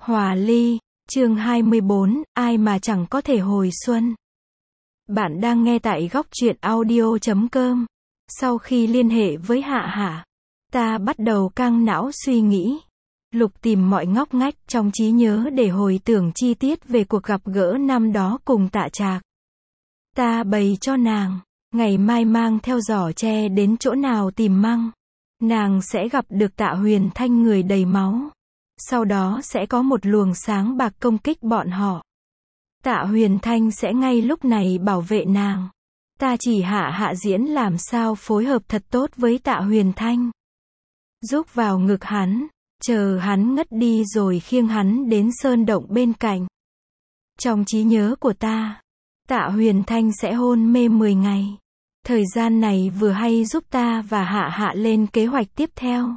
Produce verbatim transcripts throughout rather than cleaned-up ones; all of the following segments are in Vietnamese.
Hòa ly, chương hai mươi bốn, ai mà chẳng có thể hồi xuân. Bạn đang nghe tại góc truyện audio chấm com. Sau khi liên hệ với Hạ Hạ, ta bắt đầu căng não suy nghĩ, lục tìm mọi ngóc ngách trong trí nhớ để hồi tưởng chi tiết về cuộc gặp gỡ năm đó cùng Tạ Trạc. Ta bày cho nàng, ngày mai mang theo giỏ tre đến chỗ nào tìm măng, nàng sẽ gặp được Tạ Huyền Thanh người đầy máu. Sau đó sẽ có một luồng sáng bạc công kích bọn họ. Tạ Huyền Thanh sẽ ngay lúc này bảo vệ nàng. Ta chỉ hạ hạ diễn làm sao phối hợp thật tốt với Tạ Huyền Thanh. Rúc vào ngực hắn, chờ hắn ngất đi rồi khiêng hắn đến sơn động bên cạnh. Trong trí nhớ của ta, Tạ Huyền Thanh sẽ hôn mê mười ngày. Thời gian này vừa hay giúp ta và hạ hạ lên kế hoạch tiếp theo.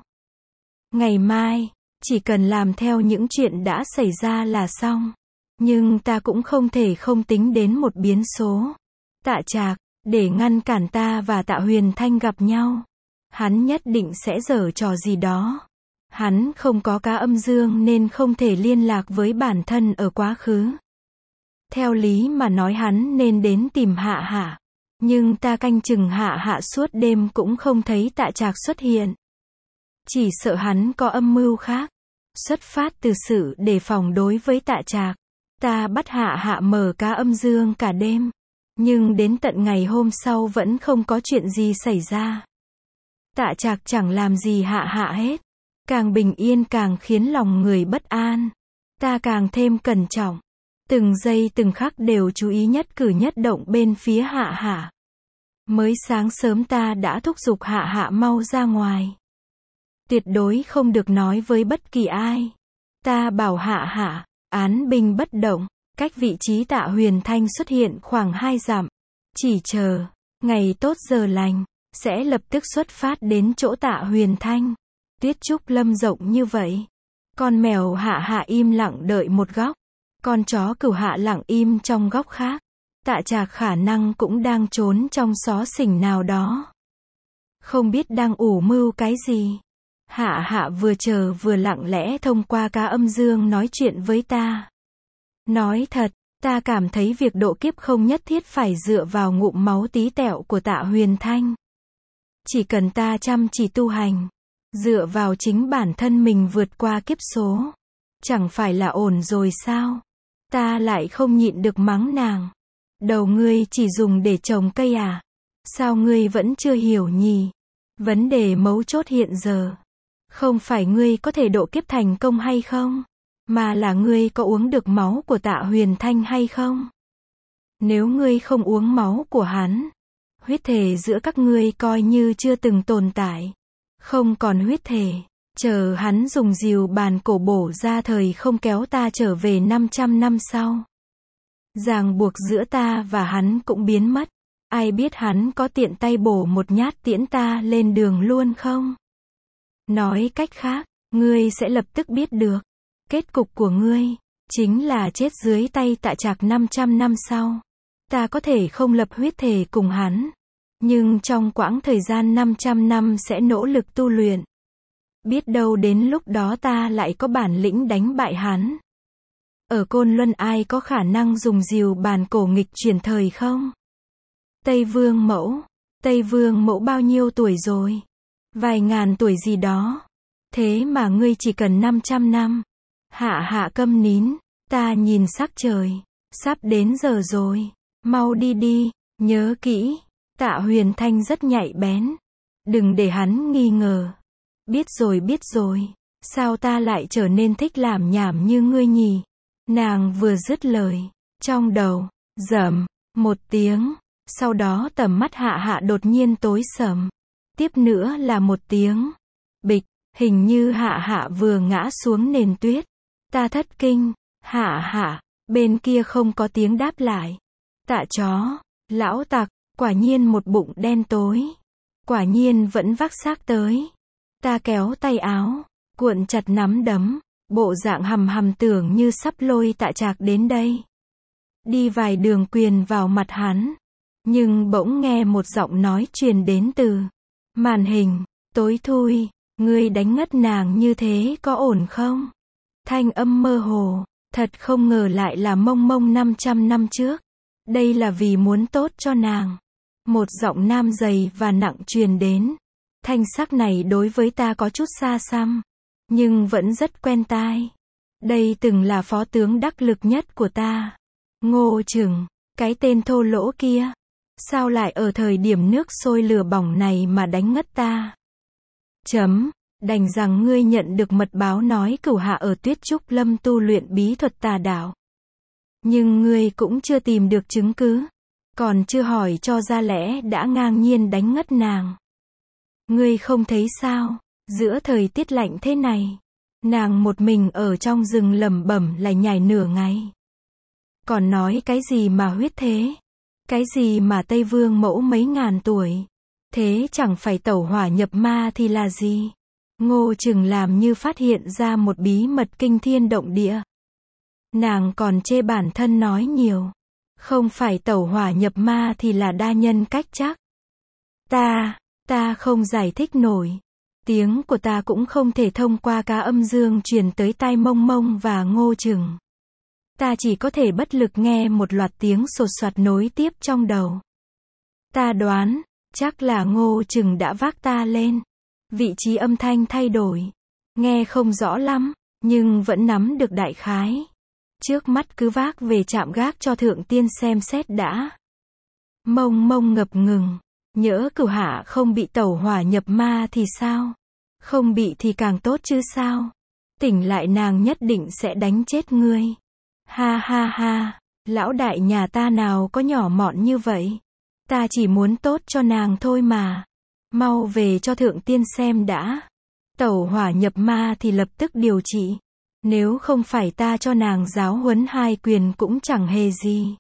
Ngày mai, chỉ cần làm theo những chuyện đã xảy ra là xong. Nhưng ta cũng không thể không tính đến một biến số. Tạ Trạc, để ngăn cản ta và Tạ Huyền Thanh gặp nhau. Hắn nhất định sẽ giở trò gì đó. Hắn không có cá âm dương nên không thể liên lạc với bản thân ở quá khứ. Theo lý mà nói hắn nên đến tìm Hạ Hạ. Nhưng ta canh chừng Hạ Hạ suốt đêm cũng không thấy Tạ Trạc xuất hiện. Chỉ sợ hắn có âm mưu khác. Xuất phát từ sự đề phòng đối với Tạ Trạc, ta bắt Hạ Hạ mở cá âm dương cả đêm. Nhưng đến tận ngày hôm sau vẫn không có chuyện gì xảy ra. Tạ Trạc chẳng làm gì Hạ Hạ hết. Càng bình yên càng khiến lòng người bất an. Ta càng thêm cẩn trọng. Từng giây từng khắc đều chú ý nhất cử nhất động bên phía Hạ Hạ. Mới sáng sớm ta đã thúc giục Hạ Hạ mau ra ngoài. Tuyệt đối không được nói với bất kỳ ai. Ta bảo Hạ Hạ, án binh bất động, cách vị trí Tạ Huyền Thanh xuất hiện khoảng hai dặm. Chỉ chờ, ngày tốt giờ lành, sẽ lập tức xuất phát đến chỗ Tạ Huyền Thanh. Tuyết trúc lâm rộng như vậy. Con mèo Hạ Hạ im lặng đợi một góc. Con chó Cửu Hạ lặng im trong góc khác. Tạ Trạc khả năng cũng đang trốn trong xó xỉnh nào đó. Không biết đang ủ mưu cái gì. Hạ Hạ vừa chờ vừa lặng lẽ thông qua cá âm dương nói chuyện với ta. Nói thật, ta cảm thấy việc độ kiếp không nhất thiết phải dựa vào ngụm máu tí tẹo của Tạ Huyền Thanh. Chỉ cần ta chăm chỉ tu hành, dựa vào chính bản thân mình vượt qua kiếp số, chẳng phải là ổn rồi sao? Ta lại không nhịn được mắng nàng. Đầu ngươi chỉ dùng để trồng cây à? Sao ngươi vẫn chưa hiểu nhỉ? Vấn đề mấu chốt hiện giờ không phải ngươi có thể độ kiếp thành công hay không, mà là ngươi có uống được máu của Tạ Huyền Thanh hay không. Nếu ngươi không uống máu của hắn, huyết thể giữa các ngươi coi như chưa từng tồn tại. Không còn huyết thể, chờ hắn dùng rìu bàn cổ bổ ra thời không kéo ta trở về năm trăm năm sau. Ràng buộc giữa ta và hắn cũng biến mất. Ai biết hắn có tiện tay bổ một nhát tiễn ta lên đường luôn không? Nói cách khác, ngươi sẽ lập tức biết được. Kết cục của ngươi chính là chết dưới tay Tạ Trạc năm trăm năm sau. Ta có thể không lập huyết thể cùng hắn, nhưng trong quãng thời gian năm trăm năm sẽ nỗ lực tu luyện. Biết đâu đến lúc đó ta lại có bản lĩnh đánh bại hắn. Ở Côn Luân ai có khả năng dùng rìu bàn cổ nghịch chuyển thời không? Tây Vương Mẫu. Tây Vương Mẫu bao nhiêu tuổi rồi? Vài ngàn tuổi gì đó. Thế mà ngươi chỉ cần năm trăm năm. Hạ Hạ câm nín. Ta nhìn sắc trời. Sắp đến giờ rồi. Mau đi đi. Nhớ kỹ. Tạ Huyền Thanh rất nhạy bén. Đừng để hắn nghi ngờ. Biết rồi biết rồi. Sao ta lại trở nên thích làm nhảm như ngươi nhỉ? Nàng vừa dứt lời. Trong đầu, rầm, một tiếng. Sau đó tầm mắt Hạ Hạ đột nhiên tối sầm. Tiếp nữa là một tiếng. Bịch, hình như Hạ Hạ vừa ngã xuống nền tuyết. Ta thất kinh. Hạ Hạ, bên kia không có tiếng đáp lại. Tạ chó, lão tặc, quả nhiên một bụng đen tối. Quả nhiên vẫn vác xác tới. Ta kéo tay áo, cuộn chặt nắm đấm. Bộ dạng hầm hầm tưởng như sắp lôi Tạ Trạc đến đây. Đi vài đường quyền vào mặt hắn. Nhưng bỗng nghe một giọng nói truyền đến từ màn hình. Tối thui, ngươi đánh ngất nàng như thế có ổn không? Thanh âm mơ hồ, thật không ngờ lại là mông mông năm trăm năm trước. Đây là vì muốn tốt cho nàng. Một giọng nam dày và nặng truyền đến. Thanh sắc này đối với ta có chút xa xăm, nhưng vẫn rất quen tai. Đây từng là phó tướng đắc lực nhất của ta. Ngô Chừng, cái tên thô lỗ kia. Sao lại ở thời điểm nước sôi lửa bỏng này mà đánh ngất ta? Chấm, đành rằng ngươi nhận được mật báo nói cửu hạ ở Tuyết Trúc Lâm tu luyện bí thuật tà đạo. Nhưng ngươi cũng chưa tìm được chứng cứ. Còn chưa hỏi cho ra lẽ đã ngang nhiên đánh ngất nàng. Ngươi không thấy sao, giữa thời tiết lạnh thế này, nàng một mình ở trong rừng lẩm bẩm lải nhải nửa ngày. Còn nói cái gì mà huyết thế? Cái gì mà Tây Vương mẫu mấy ngàn tuổi? Thế chẳng phải tẩu hỏa nhập ma thì là gì? Ngô Chừng làm như phát hiện ra một bí mật kinh thiên động địa. Nàng còn chê bản thân nói nhiều. Không phải tẩu hỏa nhập ma thì là đa nhân cách chắc. Ta, ta không giải thích nổi. Tiếng của ta cũng không thể thông qua cá âm dương truyền tới tai mông mông và Ngô Chừng. Ta chỉ có thể bất lực nghe một loạt tiếng sột soạt nối tiếp trong đầu. Ta đoán, chắc là Ngô Chừng đã vác ta lên. Vị trí âm thanh thay đổi. Nghe không rõ lắm, nhưng vẫn nắm được đại khái. Trước mắt cứ vác về trạm gác cho thượng tiên xem xét đã. Mông mông ngập ngừng. Nhỡ cửu hạ không bị tẩu hỏa nhập ma thì sao? Không bị thì càng tốt chứ sao? Tỉnh lại nàng nhất định sẽ đánh chết ngươi. Ha ha ha, lão đại nhà ta nào có nhỏ mọn như vậy. Ta chỉ muốn tốt cho nàng thôi mà. Mau về cho thượng tiên xem đã. Tẩu hỏa nhập ma thì lập tức điều trị. Nếu không phải ta cho nàng giáo huấn hai quyền cũng chẳng hề gì.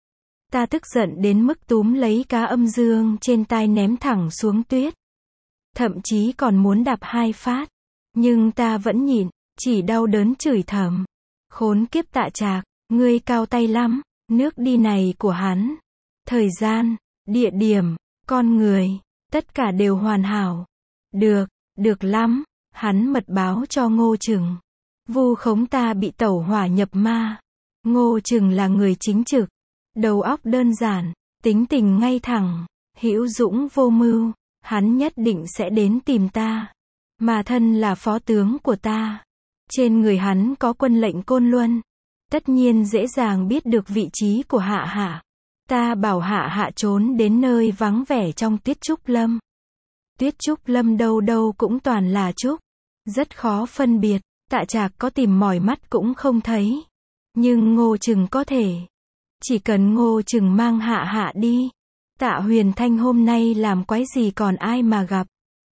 Ta tức giận đến mức túm lấy cá âm dương trên tai ném thẳng xuống tuyết. Thậm chí còn muốn đạp hai phát. Nhưng ta vẫn nhịn, chỉ đau đớn chửi thầm. Khốn kiếp Tạ Trạc, ngươi cao tay lắm, nước đi này của hắn. Thời gian, địa điểm, con người, tất cả đều hoàn hảo. Được, được lắm, hắn mật báo cho Ngô Chừng. Vu khống ta bị tẩu hỏa nhập ma. Ngô Chừng là người chính trực, đầu óc đơn giản, tính tình ngay thẳng, hữu dũng vô mưu, hắn nhất định sẽ đến tìm ta. Mà thân là phó tướng của ta. Trên người hắn có quân lệnh Côn Luân. Tất nhiên dễ dàng biết được vị trí của Hạ Hạ. Ta bảo Hạ Hạ trốn đến nơi vắng vẻ trong Tuyết Trúc Lâm. Tuyết Trúc Lâm đâu đâu cũng toàn là trúc. Rất khó phân biệt, Tạ Trạc có tìm mỏi mắt cũng không thấy. Nhưng Ngô Chừng có thể. Chỉ cần Ngô Chừng mang Hạ Hạ đi. Tạ Huyền Thanh hôm nay làm quái gì còn ai mà gặp.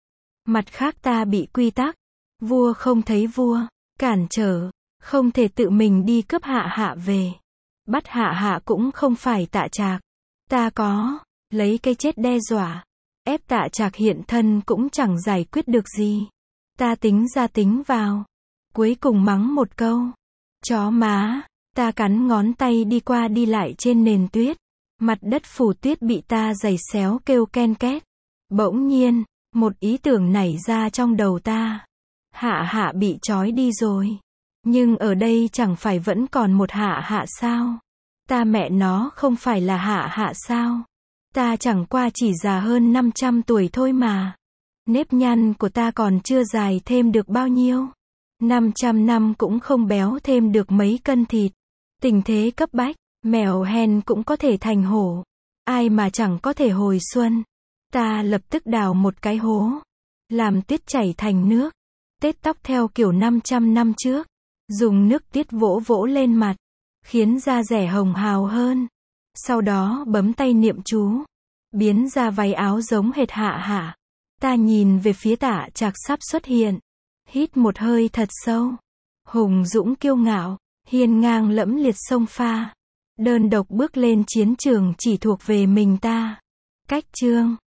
Mặt khác ta bị quy tắc. Vua không thấy vua. Cản trở. Không thể tự mình đi cướp Hạ Hạ về. Bắt Hạ Hạ cũng không phải Tạ Trạc. Ta có. Lấy cái chết đe dọa. Ép Tạ Trạc hiện thân cũng chẳng giải quyết được gì. Ta tính ra tính vào. Cuối cùng mắng một câu. Chó má. Ta cắn ngón tay đi qua đi lại trên nền tuyết. Mặt đất phủ tuyết bị ta giày xéo kêu ken két. Bỗng nhiên, một ý tưởng nảy ra trong đầu ta. Hạ Hạ bị trói đi rồi. Nhưng ở đây chẳng phải vẫn còn một Hạ Hạ sao? Ta mẹ nó không phải là Hạ Hạ sao? Ta chẳng qua chỉ già hơn năm trăm tuổi thôi mà. Nếp nhăn của ta còn chưa dài thêm được bao nhiêu. năm trăm năm cũng không béo thêm được mấy cân thịt. Tình thế cấp bách, mèo hen cũng có thể thành hổ. Ai mà chẳng có thể hồi xuân. Ta lập tức đào một cái hố. Làm tuyết chảy thành nước. Tết tóc theo kiểu năm trăm năm trước. Dùng nước tiết vỗ vỗ lên mặt. Khiến da rẻ hồng hào hơn. Sau đó bấm tay niệm chú. Biến ra váy áo giống hệt Hạ Hạ. Ta nhìn về phía Tạ Trạc sắp xuất hiện. Hít một hơi thật sâu. Hùng dũng kiêu ngạo. Hiên ngang lẫm liệt sông pha. Đơn độc bước lên chiến trường chỉ thuộc về mình ta. Cách chương